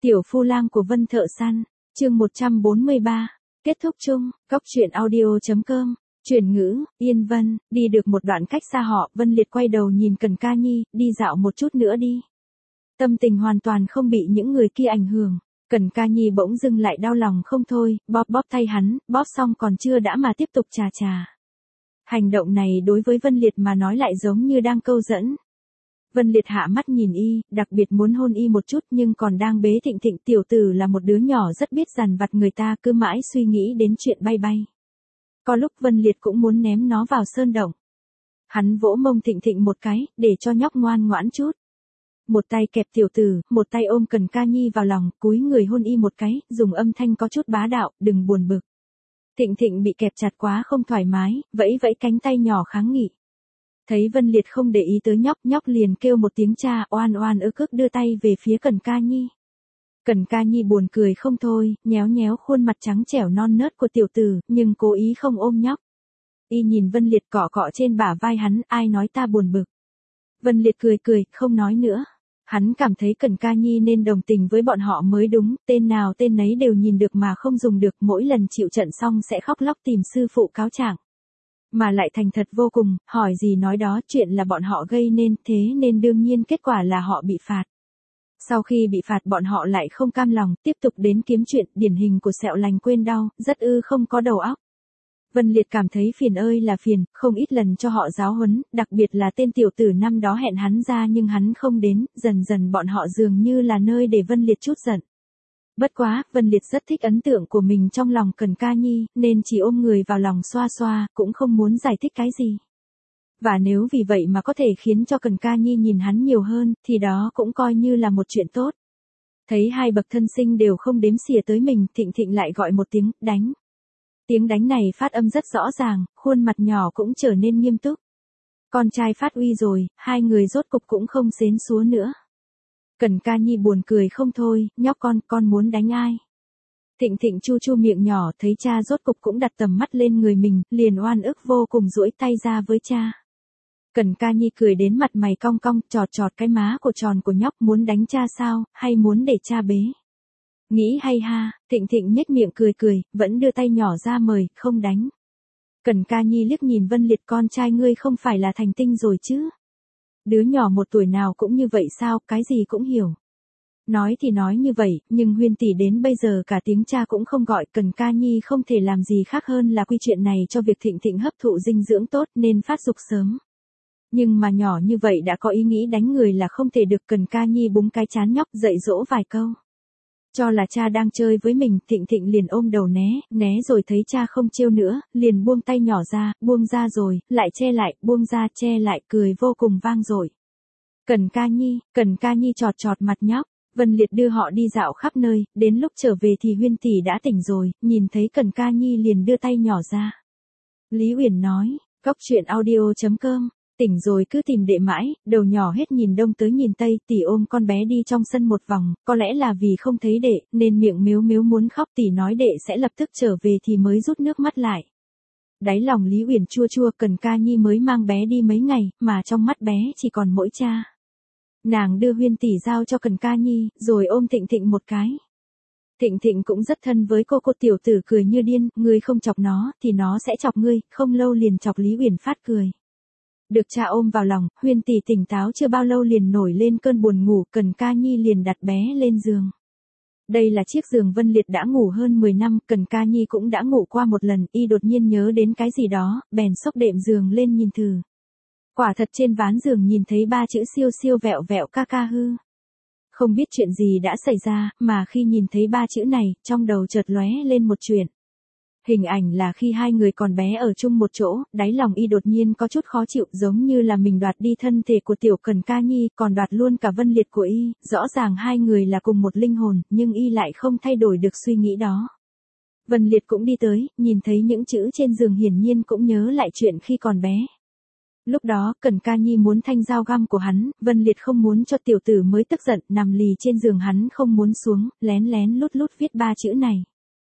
Tiểu phu lang của Vân Thợ Săn, chương 143, kết thúc chung, Cóc truyện audio.com, chuyển ngữ, Yên Vân, đi được một đoạn cách xa họ, Vân Liệt quay đầu nhìn Cần Ca Nhi, đi dạo một chút nữa đi. Tâm tình hoàn toàn không bị những người kia ảnh hưởng, Cần Ca Nhi bỗng dưng lại đau lòng không thôi, bóp bóp tay hắn, bóp xong còn chưa đã mà tiếp tục chà chà. Hành động này đối với Vân Liệt mà nói lại giống như đang câu dẫn. Vân Liệt hạ mắt nhìn y, đặc biệt muốn hôn y một chút nhưng còn đang bế Thịnh Thịnh, tiểu tử là một đứa nhỏ rất biết dằn vặt người ta, cứ mãi suy nghĩ đến chuyện bay bay. Có lúc Vân Liệt cũng muốn ném nó vào sơn động. Hắn vỗ mông Thịnh Thịnh một cái, để cho nhóc ngoan ngoãn chút. Một tay kẹp tiểu tử, một tay ôm Cần Ca Nhi vào lòng, cúi người hôn y một cái, dùng âm thanh có chút bá đạo, đừng buồn bực. Thịnh Thịnh bị kẹp chặt quá không thoải mái, vẫy vẫy cánh tay nhỏ kháng nghị. Thấy Vân Liệt không để ý tới nhóc, nhóc liền kêu một tiếng cha, oan oan ức ức đưa tay về phía Cần Ca Nhi. Cần Ca Nhi buồn cười không thôi, nhéo nhéo khuôn mặt trắng trẻo non nớt của tiểu tử, nhưng cố ý không ôm nhóc. Y nhìn Vân Liệt cọ cọ trên bả vai hắn, ai nói ta buồn bực. Vân Liệt cười cười, không nói nữa. Hắn cảm thấy Cần Ca Nhi nên đồng tình với bọn họ mới đúng, tên nào tên nấy đều nhìn được mà không dùng được, mỗi lần chịu trận xong sẽ khóc lóc tìm sư phụ cáo trạng. Mà lại thành thật vô cùng, hỏi gì nói đó, chuyện là bọn họ gây nên, thế nên đương nhiên kết quả là họ bị phạt. Sau khi bị phạt bọn họ lại không cam lòng, tiếp tục đến kiếm chuyện, điển hình của sẹo lành quên đau, rất không có đầu óc. Vân Liệt cảm thấy phiền ơi là phiền, không ít lần cho họ giáo huấn, đặc biệt là tên tiểu tử năm đó hẹn hắn ra nhưng hắn không đến, dần dần bọn họ dường như là nơi để Vân Liệt chút giận. Bất quá, Vân Liệt rất thích ấn tượng của mình trong lòng Cần Ca Nhi, nên chỉ ôm người vào lòng xoa xoa, cũng không muốn giải thích cái gì. Và nếu vì vậy mà có thể khiến cho Cần Ca Nhi nhìn hắn nhiều hơn, thì đó cũng coi như là một chuyện tốt. Thấy hai bậc thân sinh đều không đếm xỉa tới mình, Thịnh Thịnh lại gọi một tiếng, đánh. Tiếng đánh này phát âm rất rõ ràng, khuôn mặt nhỏ cũng trở nên nghiêm túc. Con trai phát uy rồi, hai người rốt cục cũng không xến xúa nữa. Cần Ca Nhi buồn cười không thôi, nhóc con muốn đánh ai? Thịnh Thịnh chu chu miệng nhỏ, thấy cha rốt cục cũng đặt tầm mắt lên người mình, liền oan ức vô cùng duỗi tay ra với cha. Cần Ca Nhi cười đến mặt mày cong cong, chọt chọt cái má của tròn của nhóc, muốn đánh cha sao, hay muốn để cha bế? Nghĩ hay ha, Thịnh Thịnh nhếch miệng cười cười, vẫn đưa tay nhỏ ra mời, không đánh. Cần Ca Nhi liếc nhìn Vân Liệt, con trai ngươi không phải là thành tinh rồi chứ? Đứa nhỏ 1 tuổi nào cũng như vậy sao, cái gì cũng hiểu. Nói thì nói như vậy, nhưng Huyên tỷ đến bây giờ cả tiếng cha cũng không gọi, Cần Ca Nhi không thể làm gì khác hơn là quy chuyện này cho việc Thịnh Thịnh hấp thụ dinh dưỡng tốt nên phát dục sớm. Nhưng mà nhỏ như vậy đã có ý nghĩ đánh người là không thể được, Cần Ca Nhi búng cái chán nhóc, dạy dỗ vài câu. Cho là cha đang chơi với mình, Thịnh Thịnh liền ôm đầu né rồi thấy cha không trêu nữa, liền buông tay nhỏ ra, buông ra rồi, lại che lại, buông ra che lại, cười vô cùng vang dội. Cần Ca Nhi chọt chọt mặt nhóc, Vân Liệt đưa họ đi dạo khắp nơi, đến lúc trở về thì Huyên tỷ đã tỉnh rồi, nhìn thấy Cần Ca Nhi liền đưa tay nhỏ ra. Lý Uyển nói, Cóc truyện audio.com, tỉnh rồi cứ tìm đệ mãi, đầu nhỏ hết nhìn đông tới nhìn tây, tỷ ôm con bé đi trong sân một vòng, có lẽ là vì không thấy đệ, nên miệng mếu mếu muốn khóc, tỷ nói đệ sẽ lập tức trở về thì mới rút nước mắt lại. Đáy lòng Lý Uyển chua chua, Cần Ca Nhi mới mang bé đi mấy ngày, mà trong mắt bé chỉ còn mỗi cha. Nàng đưa Huyên tỷ giao cho Cần Ca Nhi, rồi ôm Thịnh Thịnh một cái. Thịnh Thịnh cũng rất thân với cô tiểu tử cười như điên, ngươi không chọc nó, thì nó sẽ chọc ngươi, không lâu liền chọc Lý Uyển phát cười. Được cha ôm vào lòng, Huyên tỷ tỉnh táo chưa bao lâu liền nổi lên cơn buồn ngủ, Cần Ca Nhi liền đặt bé lên giường. Đây là chiếc giường Vân Liệt đã ngủ hơn 10 năm, Cần Ca Nhi cũng đã ngủ qua một lần, y đột nhiên nhớ đến cái gì đó, bèn xốc đệm giường lên nhìn thử. Quả thật trên ván giường nhìn thấy 3 chữ siêu siêu vẹo vẹo ca ca hư. Không biết chuyện gì đã xảy ra, mà khi nhìn thấy 3 chữ này, trong đầu chợt lóe lên một chuyện. Hình ảnh là khi hai người còn bé ở chung một chỗ, đáy lòng y đột nhiên có chút khó chịu, giống như là mình đoạt đi thân thể của tiểu Cần Ca Nhi, còn đoạt luôn cả Vân Liệt của y, rõ ràng hai người là cùng một linh hồn, nhưng y lại không thay đổi được suy nghĩ đó. Vân Liệt cũng đi tới, nhìn thấy những chữ trên giường hiển nhiên cũng nhớ lại chuyện khi còn bé. Lúc đó, Cần Ca Nhi muốn thanh dao găm của hắn, Vân Liệt không muốn cho tiểu tử mới tức giận, nằm lì trên giường hắn không muốn xuống, lén lén lút lút viết 3 chữ này.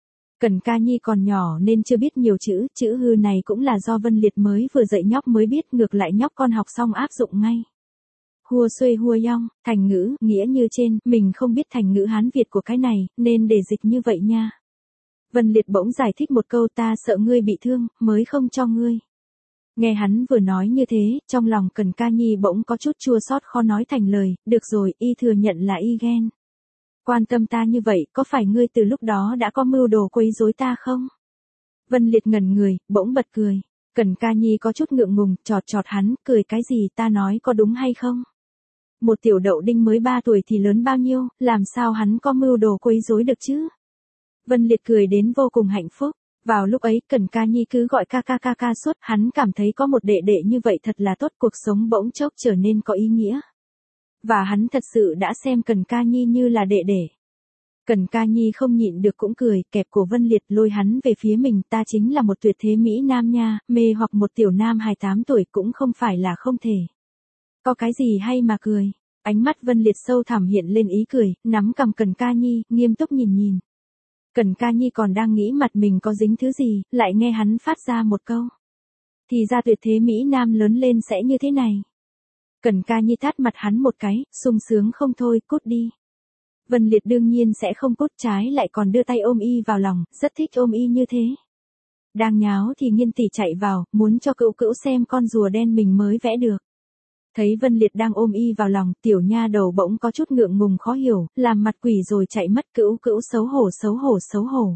Cần Ca Nhi còn nhỏ nên chưa biết nhiều chữ hư này cũng là do Vân Liệt mới vừa dạy nhóc mới biết, ngược lại nhóc con học xong áp dụng ngay. Hua xuê hua yong, thành ngữ, nghĩa như trên, mình không biết thành ngữ Hán Việt của cái này, nên để dịch như vậy nha. Vân Liệt bỗng giải thích một câu, ta sợ ngươi bị thương, mới không cho ngươi. Nghe hắn vừa nói như thế, trong lòng Cần Ca Nhi bỗng có chút chua xót khó nói thành lời, được rồi, y thừa nhận là y ghen. Quan tâm ta như vậy, có phải ngươi từ lúc đó đã có mưu đồ quấy rối ta không? Vân Liệt ngẩn người, bỗng bật cười. Cần Ca Nhi có chút ngượng ngùng, chọt chọt hắn, cười cái gì, ta nói có đúng hay không? Một tiểu đậu đinh mới 3 tuổi thì lớn bao nhiêu, làm sao hắn có mưu đồ quấy rối được chứ? Vân Liệt cười đến vô cùng hạnh phúc. Vào lúc ấy, Cần Ca Nhi cứ gọi ca suốt, hắn cảm thấy có một đệ đệ như vậy thật là tốt, cuộc sống bỗng chốc trở nên có ý nghĩa. Và hắn thật sự đã xem Cần Ca Nhi như là đệ đệ. Cần Ca Nhi không nhịn được cũng cười, kẹp cổ Vân Liệt lôi hắn về phía mình, ta chính là một tuyệt thế mỹ nam nha, mê hoặc một tiểu nam 28 tuổi cũng không phải là không thể. Có cái gì hay mà cười? Ánh mắt Vân Liệt sâu thẳm hiện lên ý cười, nắm cầm Cần Ca Nhi, nghiêm túc nhìn. Cần Ca Nhi còn đang nghĩ mặt mình có dính thứ gì, lại nghe hắn phát ra một câu. Thì ra tuyệt thế mỹ nam lớn lên sẽ như thế này. Cần Ca Nhi tát mặt hắn một cái, sung sướng không thôi, cút đi. Vân Liệt đương nhiên sẽ không cút, trái lại còn đưa tay ôm y vào lòng, rất thích ôm y như thế. Đang nháo thì Nghiên tỷ chạy vào, muốn cho cữu cữu xem con rùa đen mình mới vẽ được. Thấy Vân Liệt đang ôm y vào lòng, tiểu nha đầu bỗng có chút ngượng ngùng khó hiểu, làm mặt quỷ rồi chạy mất, cữu cữu xấu hổ.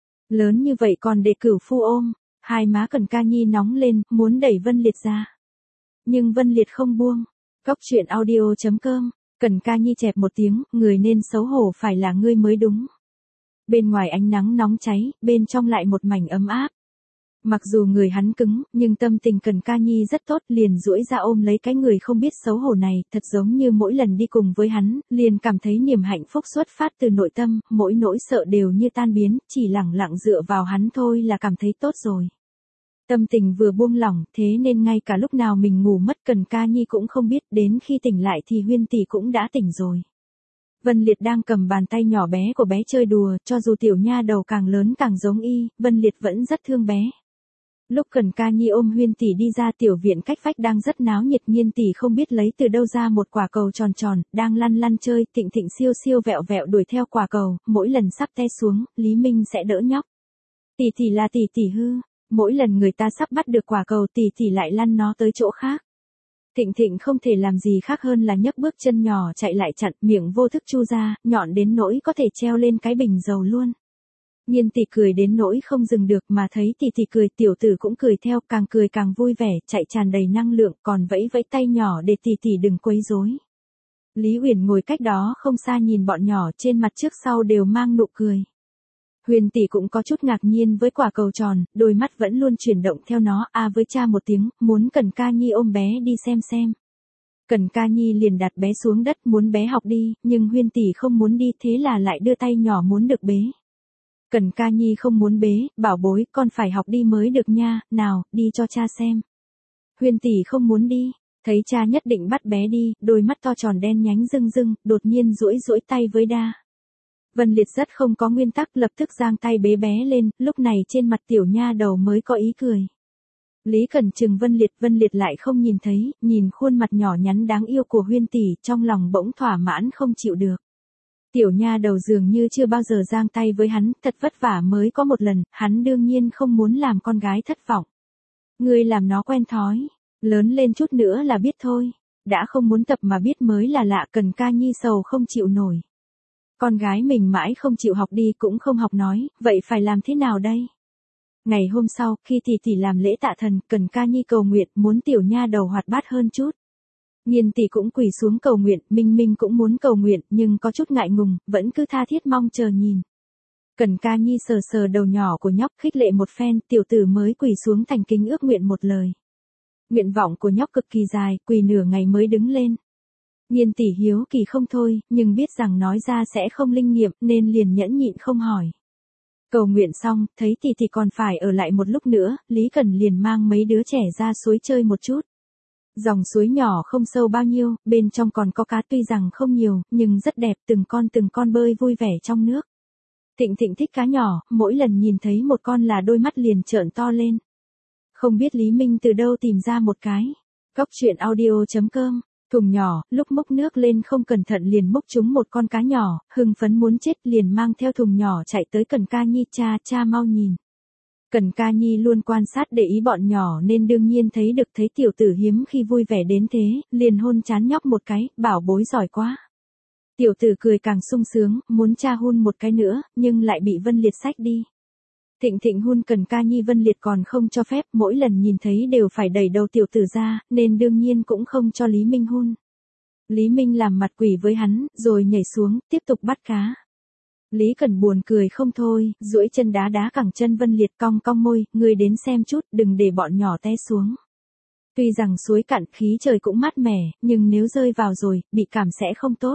Lớn như vậy còn để cửu phu ôm, hai má Cần Ca Nhi nóng lên, muốn đẩy Vân Liệt ra. Nhưng Vân Liệt không buông. Cóc truyện audio.com, Cần Ca Nhi chẹp một tiếng, người nên xấu hổ phải là ngươi mới đúng. Bên ngoài ánh nắng nóng cháy, bên trong lại một mảnh ấm áp. Mặc dù người hắn cứng, nhưng tâm tình Cần Ca Nhi rất tốt, liền duỗi ra ôm lấy cái người không biết xấu hổ này, thật giống như mỗi lần đi cùng với hắn, liền cảm thấy niềm hạnh phúc xuất phát từ nội tâm, mỗi nỗi sợ đều như tan biến, chỉ lẳng lặng dựa vào hắn thôi là cảm thấy tốt rồi. Tâm tình vừa buông lỏng, thế nên ngay cả lúc nào mình ngủ mất Cần Ca Nhi cũng không biết, đến khi tỉnh lại thì Huyên tỷ cũng đã tỉnh rồi. Vân Liệt đang cầm bàn tay nhỏ bé của bé chơi đùa, cho dù tiểu nha đầu càng lớn càng giống y, Vân Liệt vẫn rất thương bé. Lúc Cần Ca Nhi ôm Huyên tỷ đi ra tiểu viện cách vách đang rất náo nhiệt, Nghiên tỷ không biết lấy từ đâu ra một quả cầu tròn tròn, đang lăn chơi, Thịnh Thịnh siêu vẹo đuổi theo quả cầu, mỗi lần sắp té xuống, Lý Minh sẽ đỡ nhóc. Tỷ là tỷ hư, mỗi lần người ta sắp bắt được quả cầu tỷ lại lăn nó tới chỗ khác. Thịnh Thịnh không thể làm gì khác hơn là nhấc bước chân nhỏ chạy lại chặn, miệng vô thức chu ra, nhọn đến nỗi có thể treo lên cái bình dầu luôn. Nghiên tỷ cười đến nỗi không dừng được, mà thấy tỷ cười, tiểu tử cũng cười theo, càng cười càng vui vẻ, chạy tràn đầy năng lượng, còn vẫy tay nhỏ để tỷ đừng quấy rối. Lý Uyển ngồi cách đó không xa nhìn bọn nhỏ, trên mặt trước sau đều mang nụ cười. Huyền tỷ cũng có chút ngạc nhiên với quả cầu tròn, đôi mắt vẫn luôn chuyển động theo nó, với cha một tiếng, muốn Cần Ca Nhi ôm bé đi xem. Cần Ca Nhi liền đặt bé xuống đất, muốn bé học đi, nhưng Huyên tỷ không muốn đi, thế là lại đưa tay nhỏ muốn được bế. Cần Ca Nhi không muốn bế, bảo bối, con phải học đi mới được nha, nào, đi cho cha xem. Huyên tỷ không muốn đi, thấy cha nhất định bắt bé đi, đôi mắt to tròn đen nhánh rưng, đột nhiên duỗi tay với đa. Vân Liệt rất không có nguyên tắc, lập tức giang tay bế bé lên, lúc này trên mặt tiểu nha đầu mới có ý cười. Lý Cẩn chừng Vân Liệt lại không nhìn thấy, nhìn khuôn mặt nhỏ nhắn đáng yêu của Huyên tỷ, trong lòng bỗng thỏa mãn không chịu được. Tiểu nha đầu dường như chưa bao giờ giang tay với hắn, thật vất vả mới có một lần, hắn đương nhiên không muốn làm con gái thất vọng. Ngươi làm nó quen thói, lớn lên chút nữa là biết thôi, đã không muốn tập mà biết mới là lạ. Cần Ca Nhi sầu không chịu nổi. Con gái mình mãi không chịu học đi cũng không học nói, vậy phải làm thế nào đây? Ngày hôm sau, khi tỷ làm lễ tạ thần, Cần Ca Nhi cầu nguyện muốn tiểu nha đầu hoạt bát hơn chút. Nghiên tỷ cũng quỳ xuống cầu nguyện, Minh cũng muốn cầu nguyện, nhưng có chút ngại ngùng, vẫn cứ tha thiết mong chờ nhìn. Cần Ca Nhi sờ đầu nhỏ của nhóc, khích lệ một phen, tiểu tử mới quỳ xuống thành kính ước nguyện một lời. Nguyện vọng của nhóc cực kỳ dài, quỳ nửa ngày mới đứng lên. Nghiên tỷ hiếu kỳ không thôi, nhưng biết rằng nói ra sẽ không linh nghiệm, nên liền nhẫn nhịn không hỏi. Cầu nguyện xong, thấy tỷ còn phải ở lại một lúc nữa, Lý Cẩn liền mang mấy đứa trẻ ra suối chơi một chút. Dòng suối nhỏ không sâu bao nhiêu, bên trong còn có cá, tuy rằng không nhiều, nhưng rất đẹp, từng con bơi vui vẻ trong nước. Thịnh thích cá nhỏ, mỗi lần nhìn thấy một con là đôi mắt liền trợn to lên. Không biết Lý Minh từ đâu tìm ra một cái. Cóc truyện audio.com Thùng nhỏ, lúc múc nước lên không cẩn thận liền múc trúng một con cá nhỏ, hưng phấn muốn chết liền mang theo thùng nhỏ chạy tới Cần Ca Nhi, cha mau nhìn. Cần Ca Nhi luôn quan sát để ý bọn nhỏ nên đương nhiên thấy tiểu tử hiếm khi vui vẻ đến thế, liền hôn trán nhóc một cái, bảo bối giỏi quá. Tiểu tử cười càng sung sướng, muốn cha hôn một cái nữa, nhưng lại bị Vân Liệt xách đi. Thịnh hôn Cần Ca Nhi, Vân Liệt còn không cho phép, mỗi lần nhìn thấy đều phải đẩy đầu tiểu tử ra, nên đương nhiên cũng không cho Lý Minh hôn. Lý Minh làm mặt quỷ với hắn, rồi nhảy xuống, tiếp tục bắt cá. Lý Cẩn buồn cười không thôi, duỗi chân đá cẳng chân Vân Liệt, cong môi, ngươi đến xem chút, đừng để bọn nhỏ té xuống. Tuy rằng suối cạn khí trời cũng mát mẻ, nhưng nếu rơi vào rồi, bị cảm sẽ không tốt.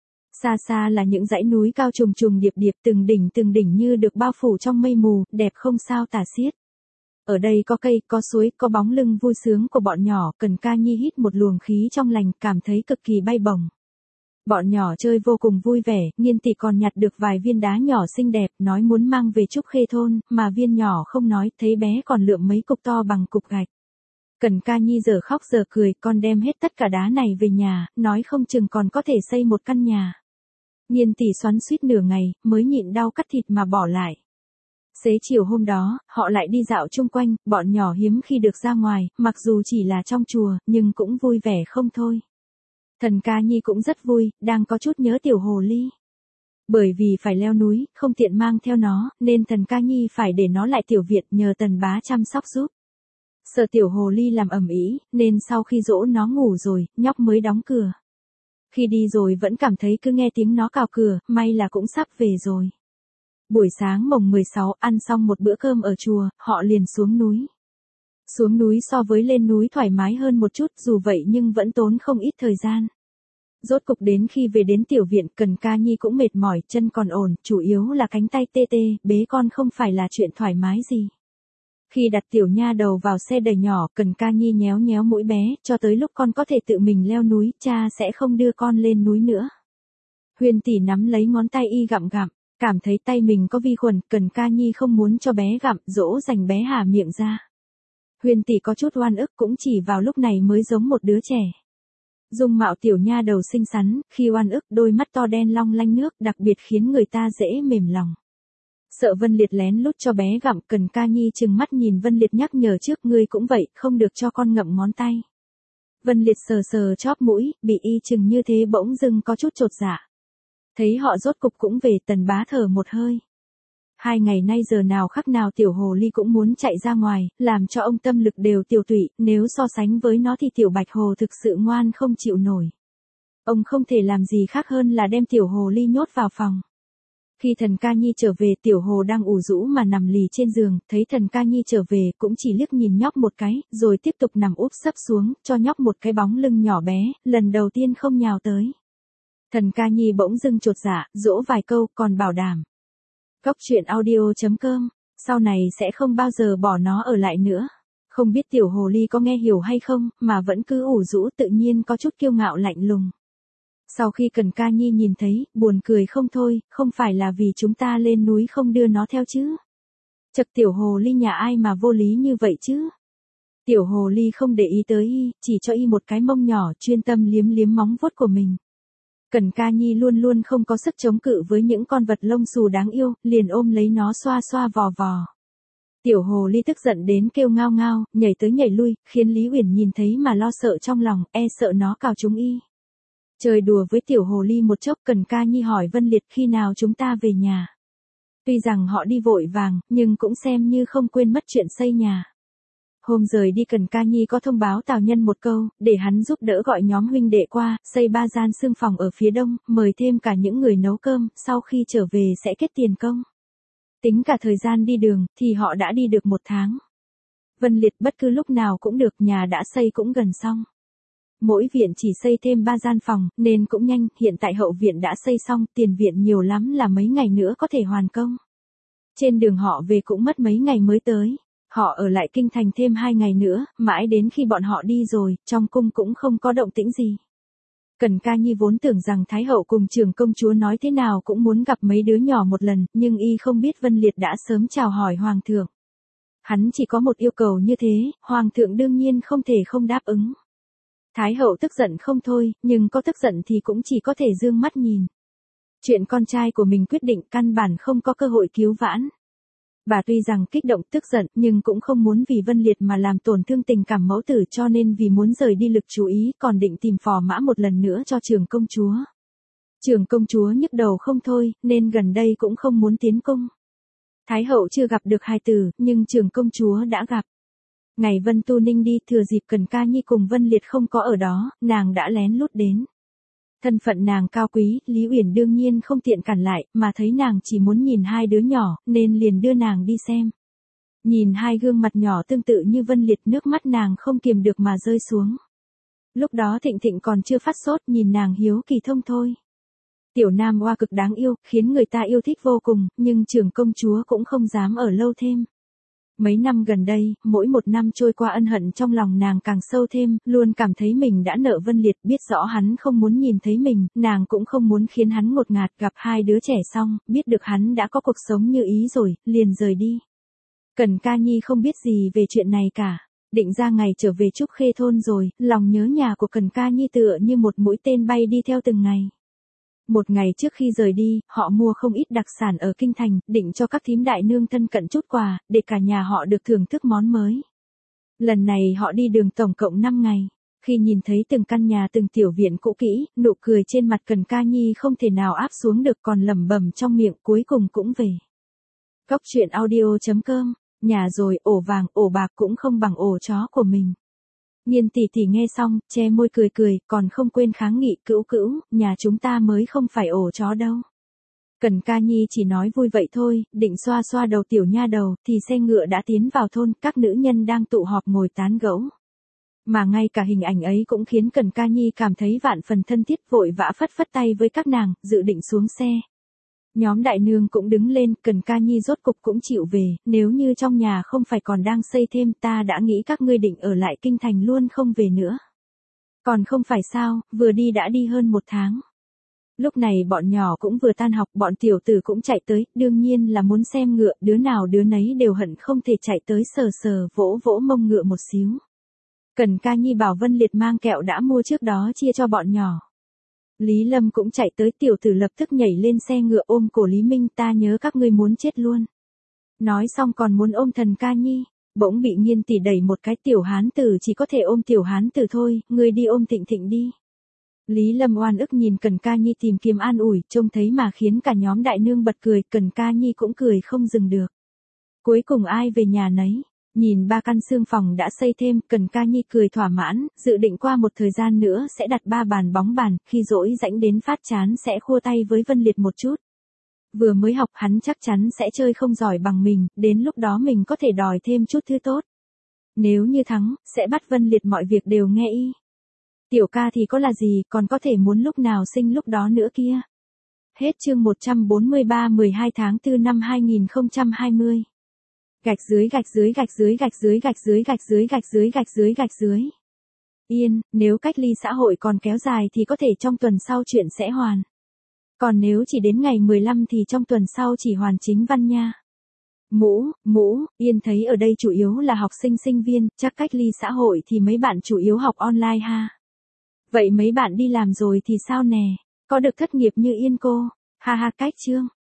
Xa xa là những dãy núi cao trùng điệp từng đỉnh như được bao phủ trong mây mù, đẹp không sao tả xiết. Ở đây có cây, có suối, có bóng lưng vui sướng của bọn nhỏ, Cần Ca Nhi hít một luồng khí trong lành, cảm thấy cực kỳ bay bổng. Bọn nhỏ chơi vô cùng vui vẻ, Nghiên Tỷ còn nhặt được vài viên đá nhỏ xinh đẹp, nói muốn mang về Trúc Khê thôn, mà viên nhỏ không nói, thấy bé còn lượm mấy cục to bằng cục gạch. Cần Ca Nhi giờ khóc giờ cười, con đem hết tất cả đá này về nhà, nói không chừng còn có thể xây một căn nhà. Nghiên Tỷ xoắn xuýt nửa ngày, mới nhịn đau cắt thịt mà bỏ lại. Xế chiều hôm đó, họ lại đi dạo chung quanh, bọn nhỏ hiếm khi được ra ngoài, mặc dù chỉ là trong chùa, nhưng cũng vui vẻ không thôi. Thần Ca Nhi cũng rất vui, đang có chút nhớ tiểu hồ ly. Bởi vì phải leo núi, không tiện mang theo nó, nên Thần Ca Nhi phải để nó lại tiểu viện nhờ Tần bá chăm sóc giúp. Sợ tiểu hồ ly làm ầm ĩ, nên sau khi dỗ nó ngủ rồi, nhóc mới đóng cửa. Khi đi rồi vẫn cảm thấy cứ nghe tiếng nó cào cửa, may là cũng sắp về rồi. Buổi sáng mồng 16, ăn xong một bữa cơm ở chùa, họ liền xuống núi. Xuống núi so với lên núi thoải mái hơn một chút, dù vậy nhưng vẫn tốn không ít thời gian. Rốt cục đến khi về đến tiểu viện, Cần Ca Nhi cũng mệt mỏi, chân còn ổn, chủ yếu là cánh tay tê, bế con không phải là chuyện thoải mái gì. Khi đặt tiểu nha đầu vào xe đẩy nhỏ, Cần Ca Nhi nhéo mũi bé, cho tới lúc con có thể tự mình leo núi, cha sẽ không đưa con lên núi nữa. Huyền tỷ nắm lấy ngón tay y gặm, cảm thấy tay mình có vi khuẩn, Cần Ca Nhi không muốn cho bé gặm, dỗ dành bé há miệng ra. Huyền tỷ có chút oan ức, cũng chỉ vào lúc này mới giống một đứa trẻ. Dung mạo tiểu nha đầu xinh xắn, khi oan ức đôi mắt to đen long lanh nước, đặc biệt khiến người ta dễ mềm lòng. Sợ Vân Liệt lén lút cho bé gặm, Cần Ca Nhi trừng mắt nhìn Vân Liệt nhắc nhở trước, ngươi cũng vậy, không được cho con ngậm ngón tay. Vân Liệt sờ chóp mũi, bị y chừng như thế bỗng dưng có chút chột dạ. Thấy họ rốt cục cũng về, Tần bá thở một hơi. 2 ngày nay giờ nào khắc nào tiểu hồ ly cũng muốn chạy ra ngoài, làm cho ông tâm lực đều tiêu tụy, nếu so sánh với nó thì tiểu bạch hồ thực sự ngoan không chịu nổi. Ông không thể làm gì khác hơn là đem tiểu hồ ly nhốt vào phòng. Khi Thần Ca Nhi trở về, tiểu hồ đang ủ rũ mà nằm lì trên giường, thấy Thần Ca Nhi trở về cũng chỉ liếc nhìn nhóc một cái, rồi tiếp tục nằm úp sấp xuống, cho nhóc một cái bóng lưng nhỏ bé, lần đầu tiên không nhào tới. Thần Ca Nhi bỗng dưng chột dạ, dỗ vài câu, còn bảo đảm. Cóc truyện audio.com, sau này sẽ không bao giờ bỏ nó ở lại nữa. Không biết tiểu hồ ly có nghe hiểu hay không, mà vẫn cứ ủ rũ, tự nhiên có chút kiêu ngạo lạnh lùng. Sau khi Cần Ca Nhi nhìn thấy, buồn cười không thôi, không phải là vì chúng ta lên núi không đưa nó theo chứ. Chật, tiểu hồ ly nhà ai mà vô lý như vậy chứ. Tiểu hồ ly không để ý tới y, chỉ cho y một cái mông nhỏ, chuyên tâm liếm móng vuốt của mình. Cần Ca Nhi luôn không có sức chống cự với những con vật lông xù đáng yêu, liền ôm lấy nó xoa vò. Tiểu hồ ly tức giận đến kêu ngao, nhảy tới nhảy lui, khiến Lý Uyển nhìn thấy mà lo sợ trong lòng, e sợ nó cào trúng y. Chơi đùa với tiểu hồ ly một chốc, Cần Ca Nhi hỏi Vân Liệt khi nào chúng ta về nhà. Tuy rằng họ đi vội vàng, nhưng cũng xem như không quên mất chuyện xây nhà. Hôm rời đi Cần Ca Nhi có thông báo Tào Nhân một câu, để hắn giúp đỡ gọi nhóm huynh đệ qua, xây 3 gian xương phòng ở phía đông, mời thêm cả những người nấu cơm, sau khi trở về sẽ kết tiền công. Tính cả thời gian đi đường, thì họ đã đi được 1 tháng. Vân Liệt bất cứ lúc nào cũng được, nhà đã xây cũng gần xong. Mỗi viện chỉ xây thêm 3 gian phòng, nên cũng nhanh, hiện tại hậu viện đã xây xong, tiền viện nhiều lắm là mấy ngày nữa có thể hoàn công. Trên đường họ về cũng mất mấy ngày mới tới. Họ ở lại kinh thành thêm 2 ngày nữa, mãi đến khi bọn họ đi rồi, trong cung cũng không có động tĩnh gì. Cần Ca Nhi vốn tưởng rằng Thái hậu cùng trưởng công chúa nói thế nào cũng muốn gặp mấy đứa nhỏ một lần, nhưng y không biết Vân Liệt đã sớm chào hỏi hoàng thượng. Hắn chỉ có một yêu cầu như thế, hoàng thượng đương nhiên không thể không đáp ứng. Thái hậu tức giận không thôi, nhưng có tức giận thì cũng chỉ có thể dương mắt nhìn. Chuyện con trai của mình quyết định căn bản không có cơ hội cứu vãn. Bà tuy rằng kích động tức giận nhưng cũng không muốn vì Vân Liệt mà làm tổn thương tình cảm mẫu tử, cho nên vì muốn rời đi lực chú ý còn định tìm phò mã một lần nữa cho trưởng công chúa. Trưởng công chúa nhức đầu không thôi, nên gần đây cũng không muốn tiến cung. Thái hậu chưa gặp được hài tử, nhưng trưởng công chúa đã gặp. Ngày Vân Tu Ninh đi, thừa dịp Cần Ca Nhi cùng Vân Liệt không có ở đó, nàng đã lén lút đến. Thân phận nàng cao quý, Lý Uyển đương nhiên không tiện cản lại, mà thấy nàng chỉ muốn nhìn hai đứa nhỏ, nên liền đưa nàng đi xem. Nhìn hai gương mặt nhỏ tương tự như Vân Liệt, nước mắt nàng không kiềm được mà rơi xuống. Lúc đó Thịnh Thịnh còn chưa phát sốt, nhìn nàng hiếu kỳ thông thôi. Tiểu nam oa cực đáng yêu, khiến người ta yêu thích vô cùng, nhưng trưởng công chúa cũng không dám ở lâu thêm. Mấy năm gần đây, mỗi một năm trôi qua ân hận trong lòng nàng càng sâu thêm, luôn cảm thấy mình đã nợ Vân Liệt, biết rõ hắn không muốn nhìn thấy mình, nàng cũng không muốn khiến hắn ngột ngạt. Gặp hai đứa trẻ xong, biết được hắn đã có cuộc sống như ý rồi, liền rời đi. Cần Ca Nhi không biết gì về chuyện này cả. Định ra ngày trở về Trúc Khê thôn rồi, lòng nhớ nhà của Cần Ca Nhi tựa như một mũi tên bay đi theo từng ngày. Một ngày trước khi rời đi, họ mua không ít đặc sản ở kinh thành, định cho các thím đại nương thân cận chút quà, để cả nhà họ được thưởng thức món mới. Lần này họ đi đường tổng cộng 5 ngày. Khi nhìn thấy từng căn nhà từng tiểu viện cũ kỹ, nụ cười trên mặt Cần Ca Nhi không thể nào áp xuống được, còn lẩm bẩm trong miệng cuối cùng cũng về. Cóc truyện audio.com, nhà rồi, ổ vàng, ổ bạc cũng không bằng ổ chó của mình. Nhiên tỷ tỷ nghe xong, che môi cười cười, còn không quên kháng nghị, cữu cữu, nhà chúng ta mới không phải ổ chó đâu. Cần Ca Nhi chỉ nói vui vậy thôi, định xoa xoa đầu tiểu nha đầu, thì xe ngựa đã tiến vào thôn, các nữ nhân đang tụ họp ngồi tán gẫu. Mà ngay cả hình ảnh ấy cũng khiến Cần Ca Nhi cảm thấy vạn phần thân thiết, vội vã phất phất tay với các nàng, dự định xuống xe. Nhóm đại nương cũng đứng lên, Cần Ca Nhi rốt cục cũng chịu về, nếu như trong nhà không phải còn đang xây thêm, ta đã nghĩ các ngươi định ở lại kinh thành luôn không về nữa. Còn không phải sao, vừa đi đã đi hơn 1 tháng. Lúc này bọn nhỏ cũng vừa tan học, bọn tiểu tử cũng chạy tới, đương nhiên là muốn xem ngựa, đứa nào đứa nấy đều hận không thể chạy tới sờ sờ vỗ vỗ mông ngựa một xíu. Cần Ca Nhi bảo Vân Liệt mang kẹo đã mua trước đó chia cho bọn nhỏ. Lý Lâm cũng chạy tới, tiểu tử lập tức nhảy lên xe ngựa ôm cổ Lý Minh, ta nhớ các ngươi muốn chết luôn. Nói xong còn muốn ôm Thần Ca Nhi, bỗng bị Nhiên tỷ đẩy một cái, tiểu hán tử chỉ có thể ôm tiểu hán tử thôi, ngươi đi ôm Thịnh Thịnh đi. Lý Lâm oan ức nhìn Cần Ca Nhi tìm kiếm an ủi, trông thấy mà khiến cả nhóm đại nương bật cười, Cần Ca Nhi cũng cười không dừng được. Cuối cùng ai về nhà nấy. Nhìn 3 căn xương phòng đã xây thêm, Cần Ca Nhi cười thỏa mãn, dự định qua một thời gian nữa sẽ đặt 3 bàn bóng bàn, khi rỗi rãnh đến phát chán sẽ khua tay với Vân Liệt một chút. Vừa mới học hắn chắc chắn sẽ chơi không giỏi bằng mình, đến lúc đó mình có thể đòi thêm chút thứ tốt. Nếu như thắng, sẽ bắt Vân Liệt mọi việc đều nghe y. Tiểu ca thì có là gì, còn có thể muốn lúc nào sinh lúc đó nữa kia. Hết chương 143 12 tháng 4 năm 2020. Gạch dưới gạch dưới gạch dưới gạch dưới gạch dưới gạch dưới gạch dưới gạch dưới gạch dưới. Yên, nếu cách ly xã hội còn kéo dài thì có thể trong tuần sau chuyện sẽ hoàn. Còn nếu chỉ đến ngày 15 thì trong tuần sau chỉ hoàn chính văn nha. Yên thấy ở đây chủ yếu là học sinh sinh viên, chắc cách ly xã hội thì mấy bạn chủ yếu học online ha. Vậy mấy bạn đi làm rồi thì sao nè, có được thất nghiệp như Yên cô? Ha ha, cách chương.